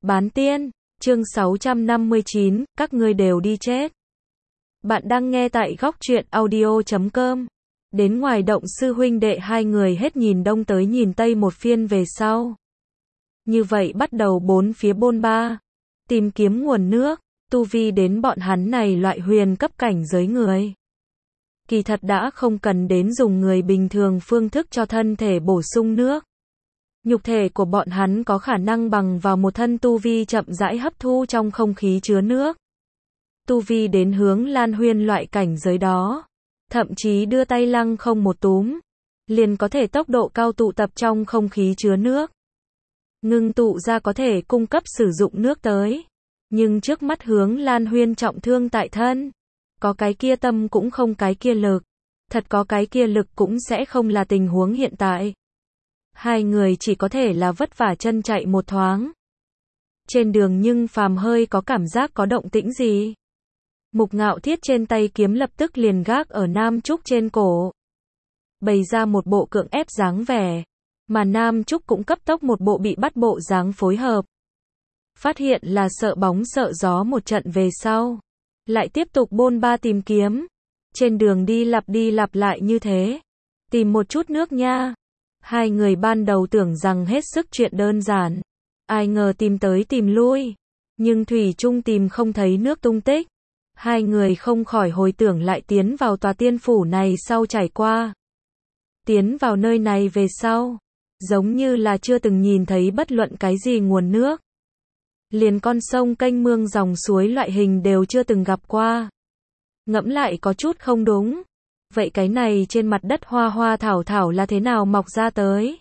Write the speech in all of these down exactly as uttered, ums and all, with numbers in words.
Bán tiên, chương sáu trăm năm mươi chín, các ngươi đều đi chết. Bạn đang nghe tại góc truyện audio chấm com. Đến ngoài động sư huynh đệ hai người hết nhìn đông tới nhìn tây một phiên về sau. Như vậy bắt đầu bốn phía bôn ba, tìm kiếm nguồn nước, tu vi đến bọn hắn này loại huyền cấp cảnh giới người. Kỳ thật đã không cần đến dùng người bình thường phương thức cho thân thể bổ sung nước. Nhục thể của bọn hắn có khả năng bằng vào một thân tu vi chậm rãi hấp thu trong không khí chứa nước. Tu vi đến hướng Lan Huyên loại cảnh giới đó, thậm chí đưa tay lăng không một túm, liền có thể tốc độ cao tụ tập trong không khí chứa nước. Ngưng tụ ra có thể cung cấp sử dụng nước tới. Nhưng trước mắt hướng Lan Huyên trọng thương tại thân, có cái kia tâm cũng không cái kia lực, thật có cái kia lực cũng sẽ không là tình huống hiện tại. Hai người chỉ có thể là vất vả chân chạy một thoáng. Trên đường nhưng phàm hơi có cảm giác có động tĩnh gì. Mục Ngạo Thiết trên tay kiếm lập tức liền gác ở Nam Trúc trên cổ, bày ra một bộ cưỡng ép dáng vẻ, mà Nam Trúc cũng cấp tốc một bộ bị bắt bộ dáng phối hợp. Phát hiện là sợ bóng sợ gió một trận về sau, lại tiếp tục bôn ba tìm kiếm. Trên đường đi lặp đi lặp lại như thế, tìm một chút nước nha. Hai người ban đầu tưởng rằng hết sức chuyện đơn giản, ai ngờ tìm tới tìm lui, nhưng thủy chung tìm không thấy nước tung tích. Hai người không khỏi hồi tưởng lại tiến vào tòa tiên phủ này sau trải qua. Tiến vào nơi này về sau, giống như là chưa từng nhìn thấy bất luận cái gì nguồn nước. Liền con sông kênh mương dòng suối loại hình đều chưa từng gặp qua. Ngẫm lại có chút không đúng. Vậy cái này trên mặt đất hoa hoa thảo thảo là thế nào mọc ra tới?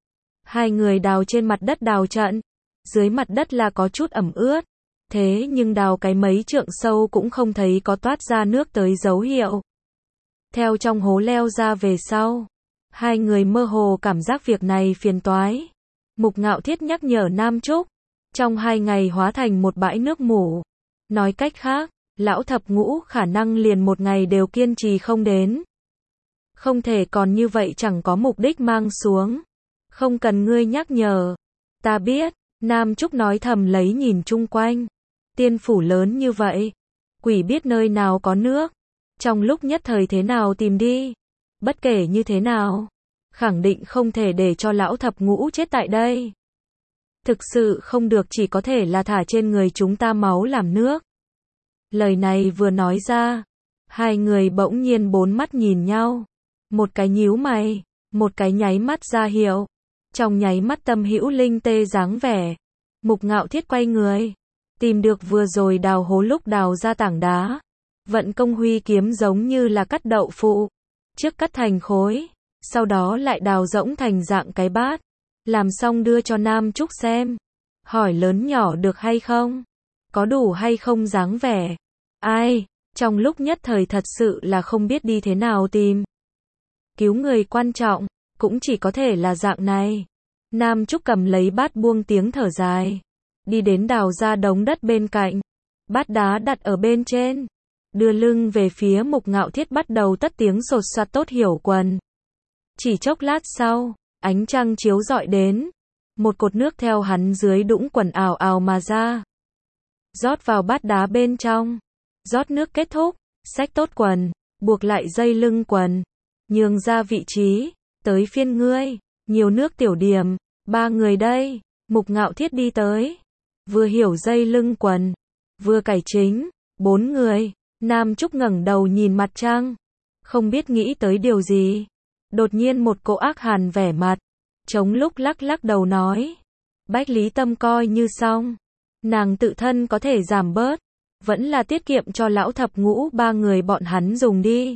Hai người đào trên mặt đất đào trận, dưới mặt đất là có chút ẩm ướt. Thế nhưng đào cái mấy trượng sâu cũng không thấy có toát ra nước tới dấu hiệu. Theo trong hố leo ra về sau, hai người mơ hồ cảm giác việc này phiền toái. Mục Ngạo Thiết nhắc nhở Nam Trúc, trong hai ngày hóa thành một bãi nước mủ. Nói cách khác, lão thập ngũ khả năng liền một ngày đều kiên trì không đến. Không thể còn như vậy chẳng có mục đích mang xuống. Không cần ngươi nhắc nhở. Ta biết, Nam Trúc nói thầm lấy nhìn chung quanh. Tiên phủ lớn như vậy, quỷ biết nơi nào có nước. Trong lúc nhất thời thế nào tìm đi. Bất kể như thế nào, khẳng định không thể để cho lão thập ngũ chết tại đây. Thực sự không được chỉ có thể là thả trên người chúng ta máu làm nước. Lời này vừa nói ra, hai người bỗng nhiên bốn mắt nhìn nhau. Một cái nhíu mày, một cái nháy mắt ra hiệu. Trong nháy mắt Tâm Hữu Linh tê dáng vẻ. Mục Ngạo Thiết quay người, tìm được vừa rồi đào hố lúc đào ra tảng đá. Vận công huy kiếm giống như là cắt đậu phụ. Trước cắt thành khối, sau đó lại đào rỗng thành dạng cái bát. Làm xong đưa cho Nam Trúc xem. Hỏi lớn nhỏ được hay không? Có đủ hay không dáng vẻ? Ai? Trong lúc nhất thời thật sự là không biết đi thế nào tìm. Cứu người quan trọng, cũng chỉ có thể là dạng này. Nam Trúc cầm lấy bát buông tiếng thở dài. Đi đến đào ra đống đất bên cạnh. Bát đá đặt ở bên trên. Đưa lưng về phía Mục Ngạo Thiết bắt đầu tất tiếng sột soạt tốt hiểu quần. Chỉ chốc lát sau, ánh trăng chiếu rọi đến. Một cột nước theo hắn dưới đũng quần ào ào mà ra. Rót vào bát đá bên trong. Rót nước kết thúc, xách tốt quần, buộc lại dây lưng quần. Nhường ra vị trí, tới phiên ngươi, nhiều nước tiểu điểm, ba người đây. Mục Ngạo Thiết đi tới. Vừa hiểu dây lưng quần, vừa cải chính, bốn người. Nam Trúc ngẩng đầu nhìn mặt trăng. Không biết nghĩ tới điều gì. Đột nhiên một cỗ ác hàn vẻ mặt. Chống lúc lắc lắc đầu nói. Bách Lý Tâm coi như xong. Nàng tự thân có thể giảm bớt. Vẫn là tiết kiệm cho lão thập ngũ ba người bọn hắn dùng đi.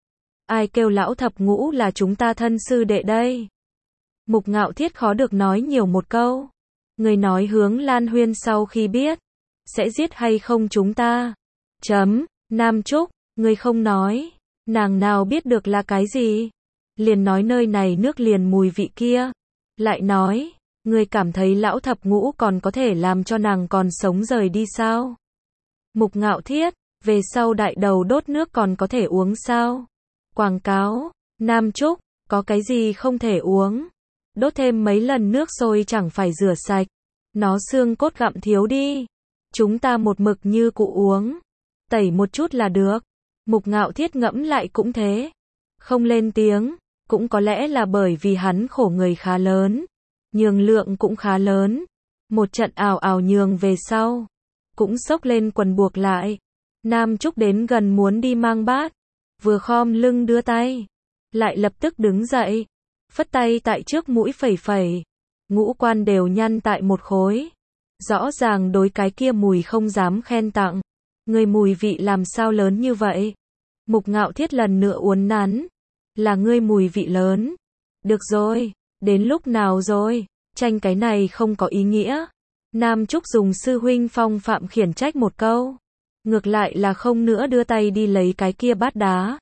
Ai kêu lão thập ngũ là chúng ta thân sư đệ đây. Mục Ngạo Thiết khó được nói nhiều một câu. Người nói hướng Lan Huyên sau khi biết. Sẽ giết hay không chúng ta. Chấm. Nam Trúc, người không nói. Nàng nào biết được là cái gì. Liền nói nơi này nước liền mùi vị kia. Lại nói, người cảm thấy lão thập ngũ còn có thể làm cho nàng còn sống rời đi sao? Mục Ngạo Thiết, về sau đại đầu đốt nước còn có thể uống sao? Quảng cáo, Nam Trúc, có cái gì không thể uống? Đốt thêm mấy lần nước sôi chẳng phải rửa sạch. Nó xương cốt gặm thiếu đi. Chúng ta một mực như cụ uống. Tẩy một chút là được. Mục Ngạo Thiết ngẫm lại cũng thế. Không lên tiếng, cũng có lẽ là bởi vì hắn khổ người khá lớn. Nhường lượng cũng khá lớn. Một trận ào ào nhường về sau. Cũng xốc lên quần buộc lại. Nam Trúc đến gần muốn đi mang bát. Vừa khom lưng đưa tay. Lại lập tức đứng dậy. Phất tay tại trước mũi phẩy phẩy. Ngũ quan đều nhăn tại một khối. Rõ ràng đối cái kia mùi không dám khen tặng. Người mùi vị làm sao lớn như vậy? Mục Ngạo Thiết lần nữa uốn nắn. Là ngươi mùi vị lớn. Được rồi, đến lúc nào rồi? Tranh cái này không có ý nghĩa. Nam Trúc dùng sư huynh phong phạm khiển trách một câu. Ngược lại là không nữa đưa tay đi lấy cái kia bát đá.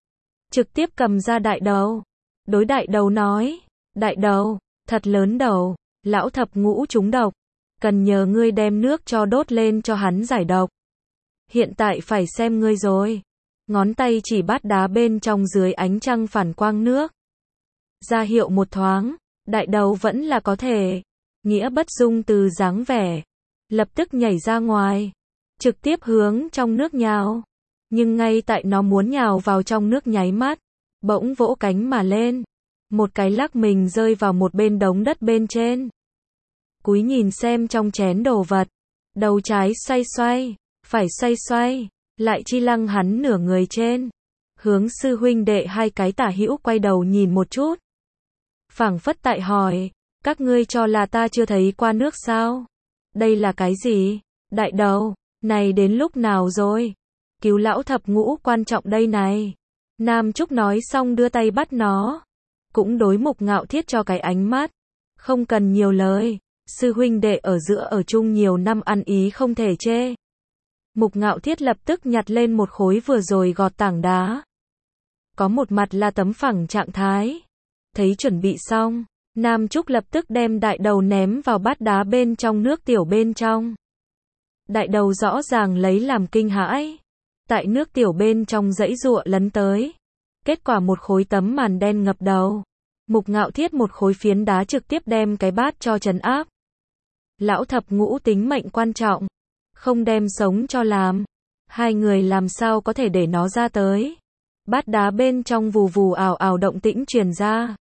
Trực tiếp cầm ra đại đầu. Đối đại đầu nói. Đại đầu, thật lớn đầu. Lão thập ngũ trúng độc. Cần nhờ ngươi đem nước cho đốt lên cho hắn giải độc. Hiện tại phải xem ngươi rồi. Ngón tay chỉ bát đá bên trong dưới ánh trăng phản quang nước. Ra hiệu một thoáng. Đại đầu vẫn là có thể. Nghĩa bất dung từ dáng vẻ. Lập tức nhảy ra ngoài. Trực tiếp hướng trong nước nhào. Nhưng ngay tại nó muốn nhào vào trong nước nháy mắt. Bỗng vỗ cánh mà lên. Một cái lắc mình rơi vào một bên đống đất bên trên. Cúi nhìn xem trong chén đồ vật. Đầu trái xoay xoay. Phải xoay xoay. Lại chi lăng hắn nửa người trên. Hướng sư huynh đệ hai cái tả hữu quay đầu nhìn một chút. Phảng phất tại hỏi. Các ngươi cho là ta chưa thấy qua nước sao? Đây là cái gì? Đại đầu, này đến lúc nào rồi? Cứu lão thập ngũ quan trọng đây này. Nam Trúc nói xong đưa tay bắt nó. Cũng đối Mục Ngạo Thiết cho cái ánh mắt. Không cần nhiều lời. Sư huynh đệ ở giữa ở chung nhiều năm ăn ý không thể chê. Mục Ngạo Thiết lập tức nhặt lên một khối vừa rồi gọt tảng đá. Có một mặt là tấm phẳng trạng thái. Thấy chuẩn bị xong. Nam Trúc lập tức đem đại đầu ném vào bát đá bên trong nước tiểu bên trong. Đại đầu rõ ràng lấy làm kinh hãi. Tại nước tiểu bên trong dãy giụa lấn tới. Kết quả một khối tấm màn đen ngập đầu. Mục Ngạo Thiết một khối phiến đá trực tiếp đem cái bát cho trấn áp. Lão thập ngũ tính mệnh quan trọng. Không đem sống cho làm. Hai người làm sao có thể để nó ra tới. Bát đá bên trong vù vù ào ào động tĩnh truyền ra.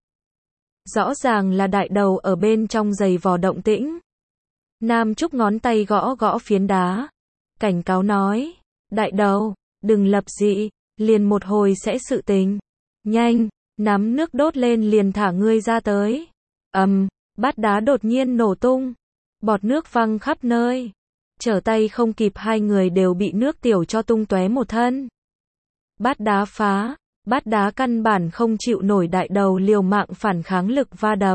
Rõ ràng là đại đầu ở bên trong giày vò động tĩnh. Nam Trúc ngón tay gõ gõ phiến đá. Cảnh cáo nói. Đại đầu, đừng lập dị, liền một hồi sẽ sự tình. Nhanh, nắm nước đốt lên liền thả ngươi ra tới. Ầm, um, bát đá đột nhiên nổ tung. Bọt nước văng khắp nơi. Trở tay không kịp hai người đều bị nước tiểu cho tung tóe một thân. Bát đá phá. Bát đá căn bản không chịu nổi đại đầu liều mạng phản kháng lực va đập.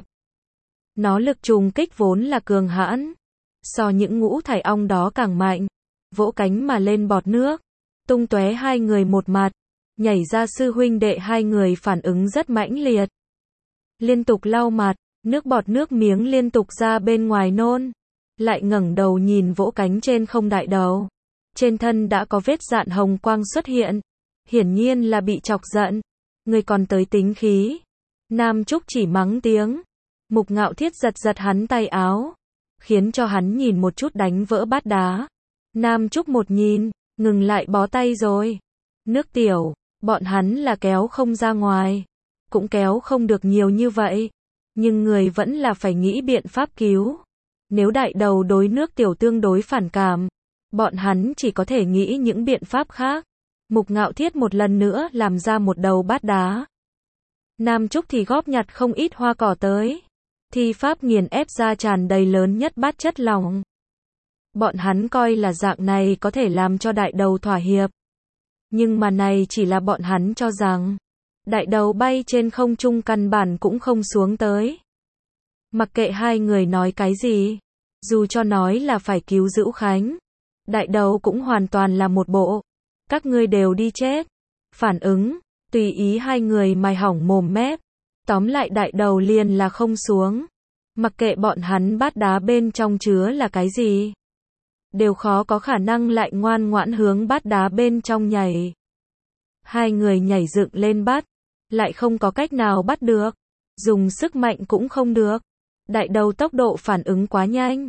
Nó lực trùng kích vốn là cường hãn. So những ngũ thải ong đó càng mạnh. Vỗ cánh mà lên bọt nước. Tung tóe hai người một mặt. Nhảy ra sư huynh đệ hai người phản ứng rất mãnh liệt. Liên tục lau mặt. Nước bọt nước miếng liên tục ra bên ngoài nôn. Lại ngẩng đầu nhìn vỗ cánh trên không đại đầu. Trên thân đã có vết dạn hồng quang xuất hiện. Hiển nhiên là bị chọc giận. Người còn tới tính khí. Nam Trúc chỉ mắng tiếng. Mục Ngạo Thiết giật giật hắn tay áo. Khiến cho hắn nhìn một chút đánh vỡ bát đá. Nam Trúc một nhìn. Ngừng lại bó tay rồi. Nước tiểu. Bọn hắn là kéo không ra ngoài. Cũng kéo không được nhiều như vậy. Nhưng người vẫn là phải nghĩ biện pháp cứu. Nếu đại đầu đối nước tiểu tương đối phản cảm. Bọn hắn chỉ có thể nghĩ những biện pháp khác. Mục Ngạo Thiết một lần nữa làm ra một đầu bát đá. Nam Trúc thì góp nhặt không ít hoa cỏ tới. Thi pháp nghiền ép ra tràn đầy lớn nhất bát chất lỏng. Bọn hắn coi là dạng này có thể làm cho đại đầu thỏa hiệp. Nhưng mà này chỉ là bọn hắn cho rằng. Đại đầu bay trên không trung căn bản cũng không xuống tới. Mặc kệ hai người nói cái gì. Dù cho nói là phải cứu Dữu Khánh. Đại đầu cũng hoàn toàn là một bộ. Các ngươi đều đi chết. Phản ứng, tùy ý hai người mài hỏng mồm mép. Tóm lại đại đầu liền là không xuống. Mặc kệ bọn hắn bát đá bên trong chứa là cái gì. Đều khó có khả năng lại ngoan ngoãn hướng bát đá bên trong nhảy. Hai người nhảy dựng lên bắt. Lại không có cách nào bắt được. Dùng sức mạnh cũng không được. Đại đầu tốc độ phản ứng quá nhanh.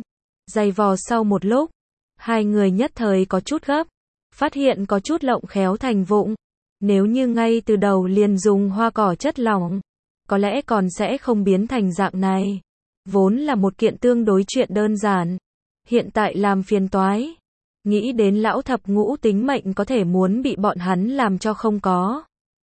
Giày vò sau một lúc, hai người nhất thời có chút gấp, phát hiện có chút lộng khéo thành vụng. Nếu như ngay từ đầu liền dùng hoa cỏ chất lỏng, có lẽ còn sẽ không biến thành dạng này. Vốn là một kiện tương đối chuyện đơn giản, hiện tại làm phiền toái. Nghĩ đến lão thập ngũ tính mệnh có thể muốn bị bọn hắn làm cho không có.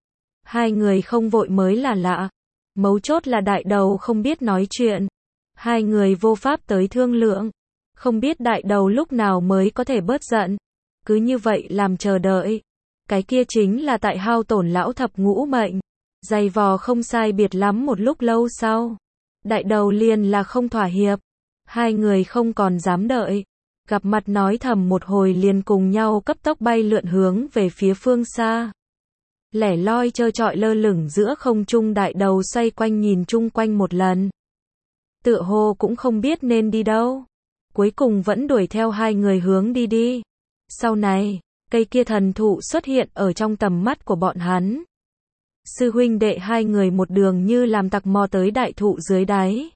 Hai người không vội mới là lạ. Mấu chốt là đại đầu không biết nói chuyện. Hai người vô pháp tới thương lượng. Không biết đại đầu lúc nào mới có thể bớt giận. Cứ như vậy làm chờ đợi. Cái kia chính là tại hao tổn lão thập ngũ mệnh. Giày vò không sai biệt lắm một lúc lâu sau. Đại đầu liền là không thỏa hiệp. Hai người không còn dám đợi. Gặp mặt nói thầm một hồi liền cùng nhau cấp tốc bay lượn hướng về phía phương xa. Lẻ loi trơ trọi lơ lửng giữa không trung, đại đầu xoay quanh nhìn chung quanh một lần. Tựa hồ cũng không biết nên đi đâu. Cuối cùng vẫn đuổi theo hai người hướng đi đi. Sau này, cây kia thần thụ xuất hiện ở trong tầm mắt của bọn hắn. Sư huynh đệ hai người một đường như làm tặc mò tới đại thụ dưới đáy.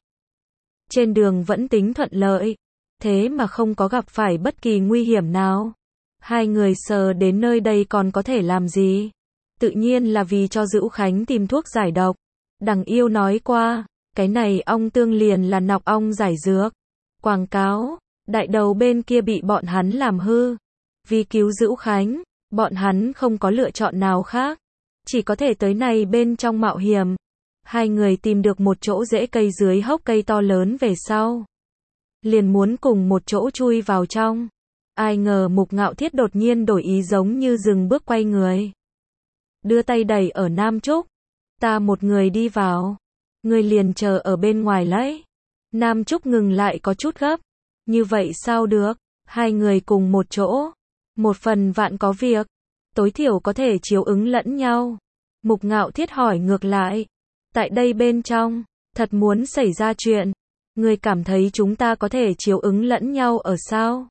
Trên đường vẫn tính thuận lợi, thế mà không có gặp phải bất kỳ nguy hiểm nào. Hai người sờ đến nơi đây còn có thể làm gì? Tự nhiên là vì cho Dữu Khánh tìm thuốc giải độc. Đằng yêu nói qua, cái này ong tương liền là nọc ong giải dược. Quảng cáo, đại đầu bên kia bị bọn hắn làm hư. Vì cứu Dữu Khánh, bọn hắn không có lựa chọn nào khác. Chỉ có thể tới này bên trong mạo hiểm. Hai người tìm được một chỗ rễ cây dưới hốc cây to lớn về sau. Liền muốn cùng một chỗ chui vào trong. Ai ngờ Mục Ngạo Thiết đột nhiên đổi ý, giống như dừng bước quay người. Đưa tay đẩy ở Nam Trúc. Ta một người đi vào. Người liền chờ ở bên ngoài lấy. Nam Trúc ngừng lại có chút gấp. Như vậy sao được? Hai người cùng một chỗ. Một phần vạn có việc. Tối thiểu có thể chiếu ứng lẫn nhau. Mục Ngạo Thiết hỏi ngược lại. Tại đây bên trong, thật muốn xảy ra chuyện. Người cảm thấy chúng ta có thể chiếu ứng lẫn nhau ở sao?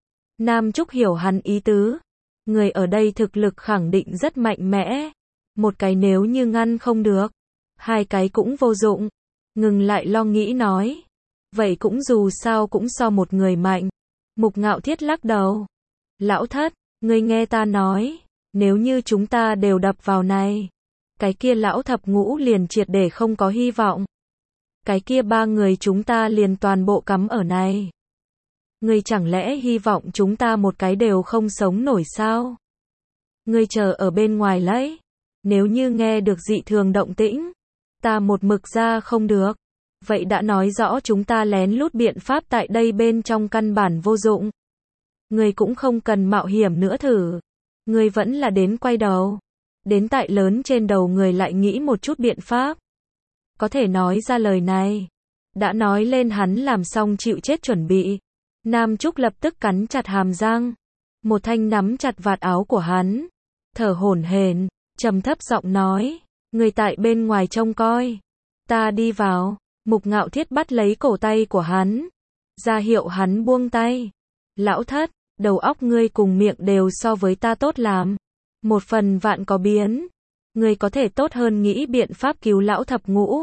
Nam Trúc hiểu hắn ý tứ. Người ở đây thực lực khẳng định rất mạnh mẽ. Một cái nếu như ngăn không được, hai cái cũng vô dụng. Ngừng lại lo nghĩ nói. Vậy cũng dù sao cũng so một người mạnh. Mục Ngạo Thiết lắc đầu. Lão thất, người nghe ta nói. Nếu như chúng ta đều đập vào này, cái kia lão thập ngũ liền triệt để không có hy vọng. Cái kia ba người chúng ta liền toàn bộ cắm ở này. Ngươi chẳng lẽ hy vọng chúng ta một cái đều không sống nổi sao? Ngươi chờ ở bên ngoài lấy. Nếu như nghe được dị thường động tĩnh, ta một mực ra không được. Vậy đã nói rõ chúng ta lén lút biện pháp tại đây bên trong căn bản vô dụng. Ngươi cũng không cần mạo hiểm nữa thử. Ngươi vẫn là đến quay đầu. Đến tại lớn trên đầu người lại nghĩ một chút biện pháp. Có thể nói ra lời này. Đã nói lên hắn làm xong chịu chết chuẩn bị. Nam Trúc lập tức cắn chặt hàm răng. Một thanh nắm chặt vạt áo của hắn. Thở hổn hển, trầm thấp giọng nói. Người tại bên ngoài trông coi. Ta đi vào. Mục Ngạo Thiết bắt lấy cổ tay của hắn. Ra hiệu hắn buông tay. Lão thất, đầu óc ngươi cùng miệng đều so với ta tốt làm. Một phần vạn có biến. Ngươi có thể tốt hơn nghĩ biện pháp cứu lão thập ngũ.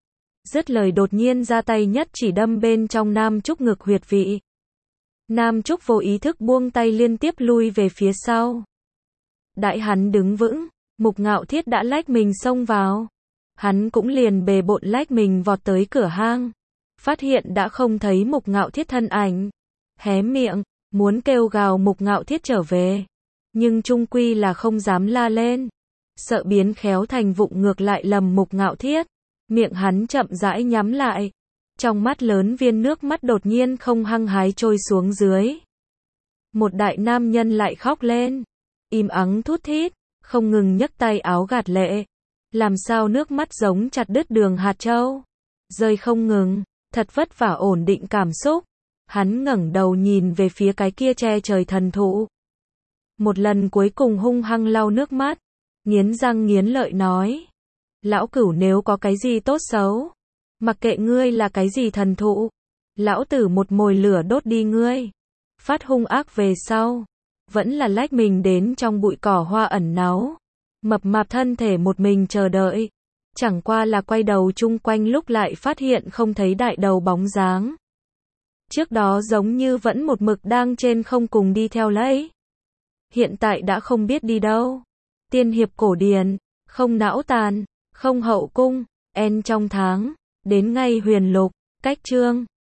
Dứt lời đột nhiên ra tay nhất chỉ đâm bên trong Nam Trúc ngực huyệt vị. Nam Trúc vô ý thức buông tay liên tiếp lui về phía sau. Đãi hắn đứng vững, Mục Ngạo Thiết đã lách mình xông vào. Hắn cũng liền bề bộn lách mình vọt tới cửa hang. Phát hiện đã không thấy Mục Ngạo Thiết thân ảnh. Hé miệng, muốn kêu gào Mục Ngạo Thiết trở về. Nhưng chung quy là không dám la lên. Sợ biến khéo thành vụng ngược lại lầm Mục Ngạo Thiết. Miệng hắn chậm rãi nhắm lại. Trong mắt lớn viên nước mắt đột nhiên không hăng hái trôi xuống dưới. Một đại nam nhân lại khóc lên. Im ắng thút thít, không ngừng nhấc tay áo gạt lệ. Làm sao nước mắt giống chặt đứt đường hạt châu. Rơi không ngừng, thật vất vả ổn định cảm xúc. Hắn ngẩng đầu nhìn về phía cái kia che trời thần thụ. Một lần cuối cùng hung hăng lau nước mắt. Nghiến răng nghiến lợi nói. Lão Cửu, nếu có cái gì tốt xấu, mặc kệ ngươi là cái gì thần thụ, lão tử một mồi lửa đốt đi ngươi. Phát hung ác về sau, vẫn là lách mình đến trong bụi cỏ hoa ẩn náu. Mập mạp thân thể một mình chờ đợi. Chẳng qua là quay đầu chung quanh lúc lại phát hiện không thấy đại đầu bóng dáng. Trước đó giống như vẫn một mực đang trên không cùng đi theo lấy. Hiện tại đã không biết đi đâu. Tiên hiệp cổ điển, không não tàn, không hậu cung, en trong tháng, đến ngay huyền lục, cách chương.